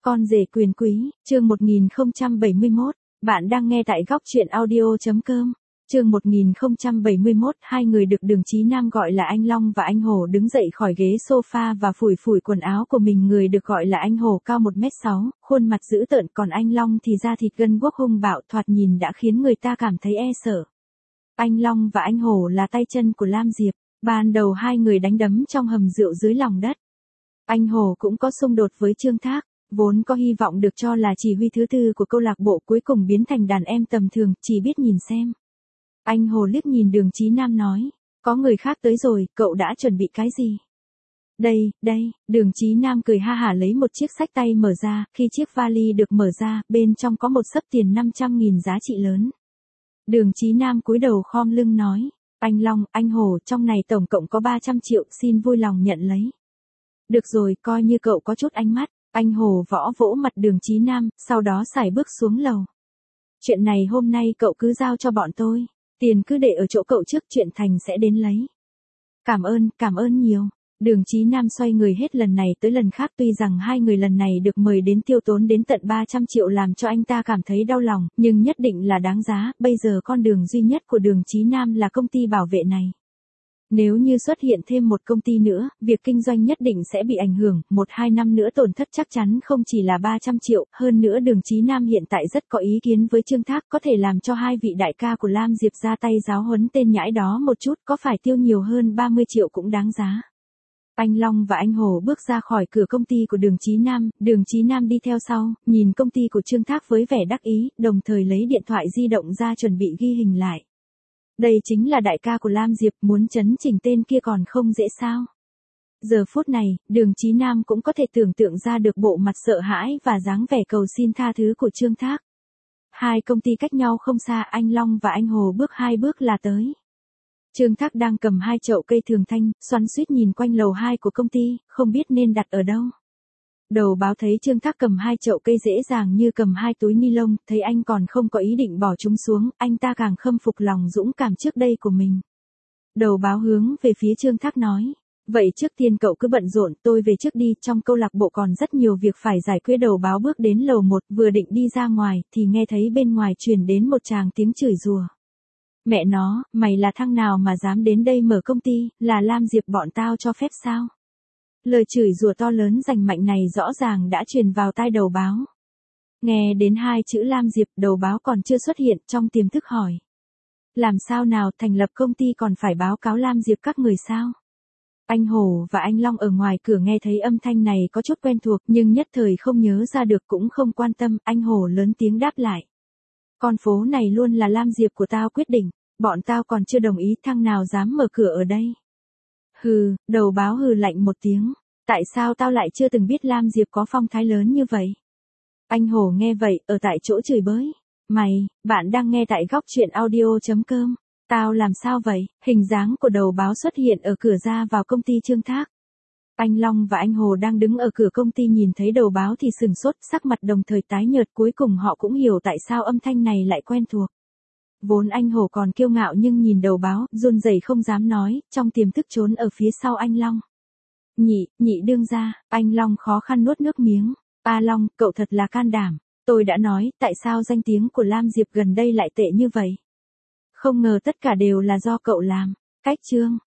Con rể quyền quý, chương 1071, bạn đang nghe tại góc truyện audio.com. Chương 1071, hai người được Đường Chí Nam gọi là anh Long và anh Hổ đứng dậy khỏi ghế sofa và phủi phủi quần áo của mình. Người được gọi là anh Hổ cao 1m6, khuôn mặt dữ tợn, còn anh Long thì da thịt gân guốc hung bạo, thoạt nhìn đã khiến người ta cảm thấy e sợ. Anh Long và anh Hổ là tay chân của Lam Diệp, ban đầu hai người đánh đấm trong hầm rượu dưới lòng đất. Anh Hổ cũng có xung đột với Trương Thác, vốn có hy vọng được cho là chỉ huy thứ tư của câu lạc bộ, cuối cùng biến thành đàn em tầm thường, chỉ biết nhìn xem. Anh Hồ liếc nhìn Đường Chí Nam nói, có người khác tới rồi, cậu đã chuẩn bị cái gì? Đây, Đường Chí Nam cười ha hả lấy một chiếc xách tay mở ra, khi chiếc vali được mở ra, bên trong có một xấp tiền 500.000 giá trị lớn. Đường Chí Nam cúi đầu khom lưng nói, anh Long, anh Hồ, trong này tổng cộng có 300 triệu, xin vui lòng nhận lấy. Được rồi, coi như cậu có chút ánh mắt. Anh Hồ võ vỗ mặt Đường Chí Nam, sau đó sải bước xuống lầu. Chuyện này hôm nay cậu cứ giao cho bọn tôi. Tiền cứ để ở chỗ cậu trước, chuyện thành sẽ đến lấy. Cảm ơn nhiều. Đường Chí Nam xoay người hết lần này tới lần khác, tuy rằng hai người lần này được mời đến tiêu tốn đến tận 300 triệu làm cho anh ta cảm thấy đau lòng, nhưng nhất định là đáng giá, bây giờ con đường duy nhất của Đường Chí Nam là công ty bảo vệ này. Nếu như xuất hiện thêm một công ty nữa, việc kinh doanh nhất định sẽ bị ảnh hưởng, 1-2 năm nữa tổn thất chắc chắn không chỉ là 300 triệu, hơn nữa Đường Chí Nam hiện tại rất có ý kiến với Trương Thác, có thể làm cho hai vị đại ca của Lam Diệp ra tay giáo huấn tên nhãi đó một chút, có phải tiêu nhiều hơn 30 triệu cũng đáng giá. Anh Long và anh Hồ bước ra khỏi cửa công ty của Đường Chí Nam đi theo sau, nhìn công ty của Trương Thác với vẻ đắc ý, đồng thời lấy điện thoại di động ra chuẩn bị ghi hình lại. Đây chính là đại ca của Lam Diệp, muốn chấn chỉnh tên kia còn không dễ sao. Giờ phút này, Đường Chí Nam cũng có thể tưởng tượng ra được bộ mặt sợ hãi và dáng vẻ cầu xin tha thứ của Trương Thác. Hai công ty cách nhau không xa, anh Long và anh Hồ bước 2 bước là tới. Trương Thác đang cầm 2 chậu cây thường thanh, xoắn xuýt nhìn quanh lầu 2 của công ty, không biết nên đặt ở đâu. Đầu báo thấy Trương Thác cầm 2 chậu cây dễ dàng như cầm 2 túi ni lông, thấy anh còn không có ý định bỏ chúng xuống, anh ta càng khâm phục lòng dũng cảm trước đây của mình. Đầu báo hướng về phía Trương Thác nói, vậy trước tiên cậu cứ bận rộn, tôi về trước đi, trong câu lạc bộ còn rất nhiều việc phải giải quyết. Đầu báo bước đến lầu 1, vừa định đi ra ngoài, thì nghe thấy bên ngoài truyền đến một tràng tiếng chửi rủa. Mẹ nó, mày là thằng nào mà dám đến đây mở công ty, là Lam Diệp bọn tao cho phép sao? Lời chửi rủa to lớn rành mạnh này rõ ràng đã truyền vào tai đầu báo. Nghe đến 2 chữ Lam Diệp, đầu báo còn chưa xuất hiện, trong tiềm thức hỏi. Làm sao nào, thành lập công ty còn phải báo cáo Lam Diệp các người sao? Anh Hồ và anh Long ở ngoài cửa nghe thấy âm thanh này có chút quen thuộc, nhưng nhất thời không nhớ ra được, cũng không quan tâm. Anh Hồ lớn tiếng đáp lại. Con phố này luôn là Lam Diệp của tao quyết định, bọn tao còn chưa đồng ý, thằng nào dám mở cửa ở đây. Hừ, đầu báo hừ lạnh một tiếng. Tại sao tao lại chưa từng biết Lam Diệp có phong thái lớn như vậy? Anh Hồ nghe vậy, ở tại chỗ chửi bới. Bạn đang nghe tại góc truyện audio.com. Tao làm sao vậy? Hình dáng của đầu báo xuất hiện ở cửa ra vào công ty Trương Thác. Anh Long và anh Hồ đang đứng ở cửa công ty nhìn thấy đầu báo thì sừng sốt, sắc mặt đồng thời tái nhợt, cuối cùng họ cũng hiểu tại sao âm thanh này lại quen thuộc. Vốn anh Hồ còn kiêu ngạo nhưng nhìn đầu báo, run rẩy không dám nói, trong tiềm thức trốn ở phía sau anh Long. Nhị đương gia, anh Long khó khăn nuốt nước miếng. A Long, cậu thật là can đảm. Tôi đã nói, tại sao danh tiếng của Lam Diệp gần đây lại tệ như vậy? Không ngờ tất cả đều là do cậu làm. Cách chương.